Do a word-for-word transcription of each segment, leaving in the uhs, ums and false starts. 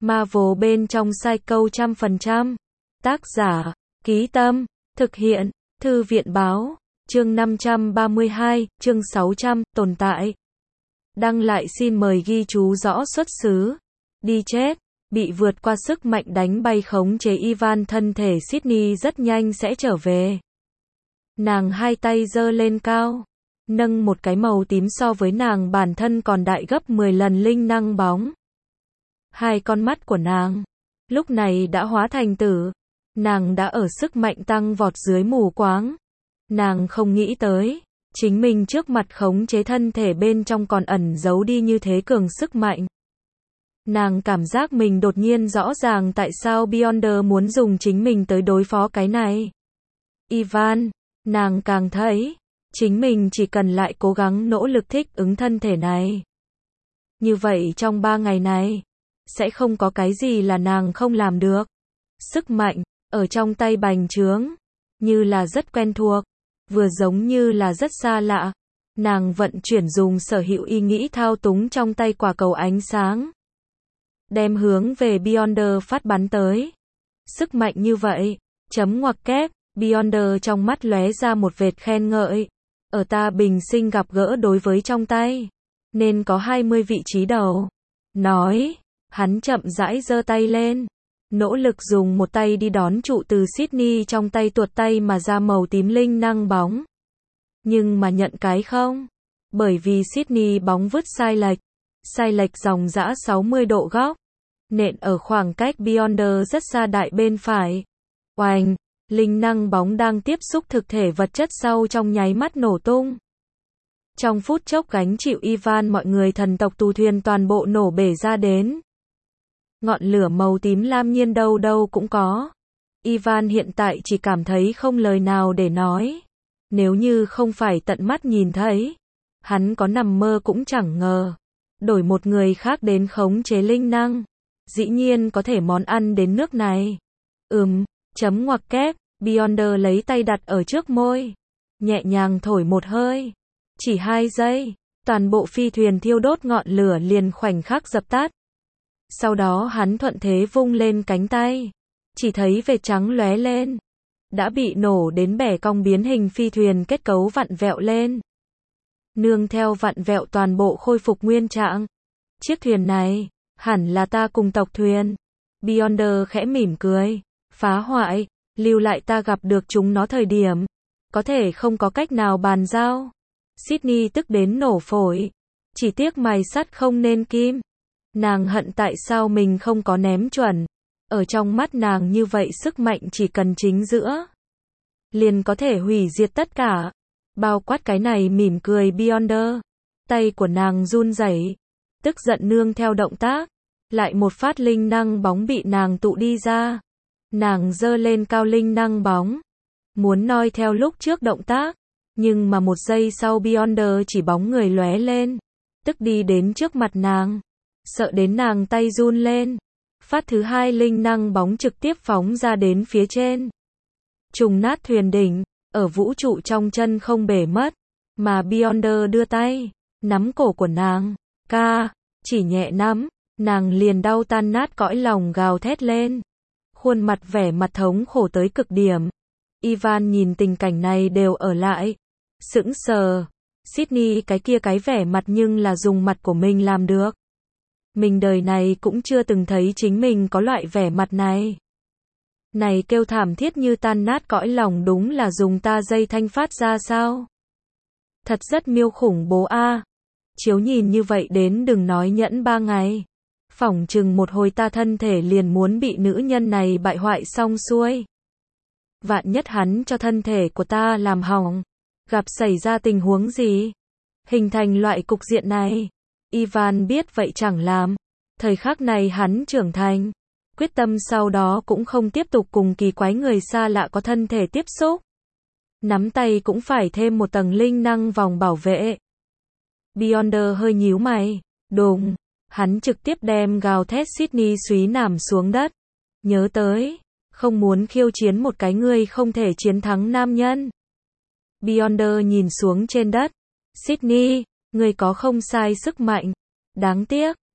Marvel bên trong Psycho trăm phần trăm. Tác giả, Ký Tâm, thực hiện, Thư viện Báo, chương năm trăm ba mươi hai, chương sáu trăm, tồn tại. Đăng lại xin mời ghi chú rõ xuất xứ. Đi chết, bị vượt qua sức mạnh đánh bay khống chế Ivan, thân thể Sydney rất nhanh sẽ trở về. Nàng hai tay giơ lên cao, nâng một cái màu tím so với nàng bản thân còn đại gấp mười lần linh năng bóng. Hai con mắt của nàng lúc này đã hóa thành tử. Nàng đã ở sức mạnh tăng vọt dưới mù quáng. Nàng không nghĩ tới, chính mình trước mặt khống chế thân thể bên trong còn ẩn giấu đi như thế cường sức mạnh. Nàng cảm giác mình đột nhiên rõ ràng tại sao Beyonder muốn dùng chính mình tới đối phó cái này. Ivan, nàng càng thấy, chính mình chỉ cần lại cố gắng nỗ lực thích ứng thân thể này. Như vậy trong ba ngày này, sẽ không có cái gì là nàng không làm được. Sức mạnh, ở trong tay bành trướng, như là rất quen thuộc, vừa giống như là rất xa lạ. Nàng vận chuyển dùng sở hữu ý nghĩ thao túng trong tay quả cầu ánh sáng. Đem hướng về Beyonder phát bắn tới. Sức mạnh như vậy, chấm ngoặc kép, Beyonder trong mắt lóe ra một vệt khen ngợi. Ở ta bình sinh gặp gỡ đối với trong tay, nên có hai mươi vị trí đầu. Nói, hắn chậm rãi giơ tay lên. Nỗ lực dùng một tay đi đón trụ từ Sydney trong tay tuột tay mà ra màu tím linh năng bóng. Nhưng mà nhận cái không. Bởi vì Sydney bóng vứt sai lệch. Sai lệch dòng dã sáu mươi độ góc. Nện ở khoảng cách Beyonder rất xa đại bên phải. Oành, linh năng bóng đang tiếp xúc thực thể vật chất sau trong nháy mắt nổ tung. Trong phút chốc gánh chịu Ivan mọi người thần tộc tù thuyền toàn bộ nổ bể ra đến. Ngọn lửa màu tím lam nhiên đâu đâu cũng có. Ivan hiện tại chỉ cảm thấy không lời nào để nói. Nếu như không phải tận mắt nhìn thấy, hắn có nằm mơ cũng chẳng ngờ. Đổi một người khác đến khống chế linh năng, dĩ nhiên có thể món ăn đến nước này. Ừm, chấm ngoặc kép, Beyonder lấy tay đặt ở trước môi. Nhẹ nhàng thổi một hơi. Chỉ hai giây, toàn bộ phi thuyền thiêu đốt ngọn lửa liền khoảnh khắc dập tắt. Sau đó hắn thuận thế vung lên cánh tay. Chỉ thấy vệt trắng lóe lên. Đã bị nổ đến bẻ cong biến hình phi thuyền kết cấu vặn vẹo lên. Nương theo vặn vẹo toàn bộ khôi phục nguyên trạng. Chiếc thuyền này, hẳn là ta cùng tộc thuyền. Beyonder khẽ mỉm cười. Phá hoại, lưu lại ta gặp được chúng nó thời điểm. Có thể không có cách nào bàn giao. Sydney tức đến nổ phổi. Chỉ tiếc mài sắt không nên kim. Nàng hận tại sao mình không có ném chuẩn. Ở trong mắt nàng như vậy sức mạnh chỉ cần chính giữa, liền có thể hủy diệt tất cả. Bao quát cái này mỉm cười Beyonder. Tay của nàng run rẩy, tức giận nương theo động tác. Lại một phát linh năng bóng bị nàng tụ đi ra. Nàng giơ lên cao linh năng bóng. Muốn noi theo lúc trước động tác. Nhưng mà một giây sau Beyonder chỉ bóng người lóe lên. Tức đi đến trước mặt nàng. Sợ đến nàng tay run lên. Phát thứ hai linh năng bóng trực tiếp phóng ra đến phía trên. Trùng nát thuyền đỉnh. Ở vũ trụ trong chân không bể mất. Mà Beyonder đưa tay. Nắm cổ của nàng. Ca. Chỉ nhẹ nắm. Nàng liền đau tan nát cõi lòng gào thét lên. Khuôn mặt vẻ mặt thống khổ tới cực điểm. Ivan nhìn tình cảnh này đều ở lại. Sững sờ. Sydney cái kia cái vẻ mặt nhưng là dùng mặt của mình làm được. Mình đời này cũng chưa từng thấy chính mình có loại vẻ mặt này. Này kêu thảm thiết như tan nát cõi lòng đúng là dùng ta dây thanh phát ra sao? Thật rất miêu khủng bố a. Chiếu nhìn như vậy đến đừng nói nhẫn ba ngày. Phỏng chừng một hồi ta thân thể liền muốn bị nữ nhân này bại hoại xong xuôi. Vạn nhất hắn cho thân thể của ta làm hỏng. Gặp xảy ra tình huống gì? Hình thành loại cục diện này. Ivan biết vậy chẳng làm. Thời khắc này hắn trưởng thành. Quyết tâm sau đó cũng không tiếp tục cùng kỳ quái người xa lạ có thân thể tiếp xúc. Nắm tay cũng phải thêm một tầng linh năng vòng bảo vệ. Beyonder hơi nhíu mày. Đùng. Hắn trực tiếp đem gào thét Sydney súy nằm xuống đất. Nhớ tới. Không muốn khiêu chiến một cái người không thể chiến thắng nam nhân. Beyonder nhìn xuống trên đất. Sydney. Người có không sai sức mạnh. Đáng tiếc,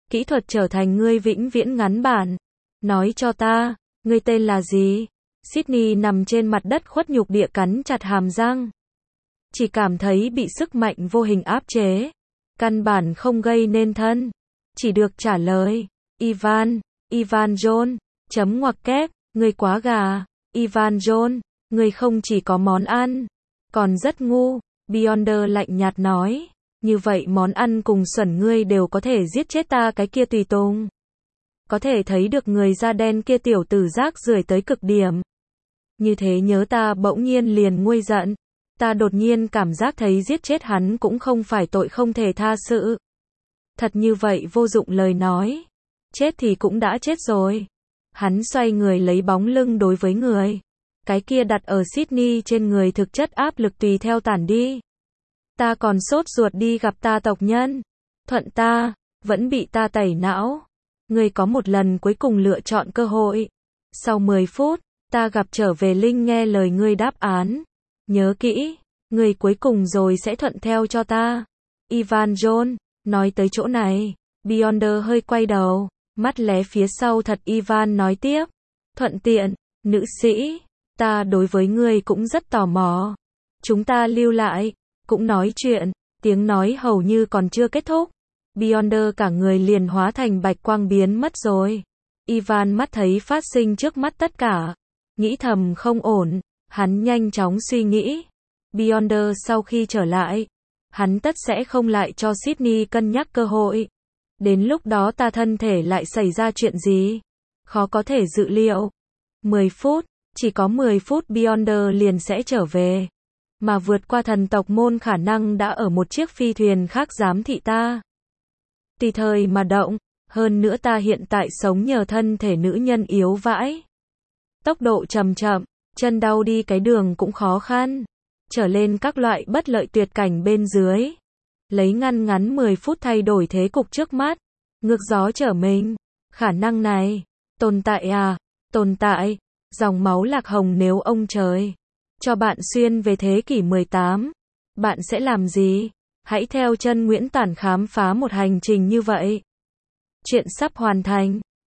Kỹ thuật trở thành ngươi vĩnh viễn ngắn bản. Nói cho ta, ngươi tên là gì? Sydney nằm trên mặt đất khuất nhục địa cắn chặt hàm răng. Chỉ cảm thấy bị sức mạnh vô hình áp chế. Căn bản không gây nên thân. Chỉ được trả lời. Ivan, Ivan John, chấm ngoặc kép, ngươi quá gà. Ivan John, ngươi không chỉ có món ăn, còn rất ngu. Beyonder lạnh nhạt nói. Như vậy món ăn cùng xuẩn ngươi đều có thể giết chết ta cái kia tùy tùng. Có thể thấy được người da đen kia tiểu tử rác rưởi tới cực điểm. Như thế nhớ ta bỗng nhiên liền nguôi giận. Ta đột nhiên cảm giác thấy giết chết hắn cũng không phải tội không thể tha sự. Thật như vậy vô dụng lời nói. Chết thì cũng đã chết rồi. Hắn xoay người lấy bóng lưng đối với người. Cái kia đặt ở Sydney trên người thực chất áp lực tùy theo tản đi. Ta còn sốt ruột đi gặp ta tộc nhân. Thuận ta, vẫn bị ta tẩy não. Ngươi có một lần cuối cùng lựa chọn cơ hội. Sau mười phút, ta gặp trở về Linh nghe lời ngươi đáp án. Nhớ kỹ, ngươi cuối cùng rồi sẽ thuận theo cho ta. Ivan John, nói tới chỗ này, Beyonder hơi quay đầu, mắt lé phía sau thật. Ivan nói tiếp. Thuận tiện, nữ sĩ, ta đối với ngươi cũng rất tò mò. Chúng ta lưu lại, cũng nói chuyện, tiếng nói hầu như còn chưa kết thúc. Beyonder cả người liền hóa thành bạch quang biến mất rồi. Ivan mắt thấy phát sinh trước mắt tất cả. Nghĩ thầm không ổn, hắn nhanh chóng suy nghĩ. Beyonder sau khi trở lại, hắn tất sẽ không lại cho Sydney cân nhắc cơ hội. Đến lúc đó ta thân thể lại xảy ra chuyện gì? Khó có thể dự liệu. mười phút, chỉ có mười phút Beyonder liền sẽ trở về. Mà vượt qua thần tộc môn khả năng đã ở một chiếc phi thuyền khác giám thị ta. Tùy thời mà động, hơn nữa ta hiện tại sống nhờ thân thể nữ nhân yếu vãi. Tốc độ chậm chậm, chân đau đi cái đường cũng khó khăn. Trở lên các loại bất lợi tuyệt cảnh bên dưới. Lấy ngăn ngắn mười phút thay đổi thế cục trước mắt. Ngược gió trở mình. Khả năng này, tồn tại à, tồn tại. Dòng máu lạc hồng nếu ông trời cho bạn xuyên về thế kỷ mười tám, bạn sẽ làm gì? Hãy theo chân Nguyễn Tản khám phá một hành trình như vậy. Chuyện sắp hoàn thành.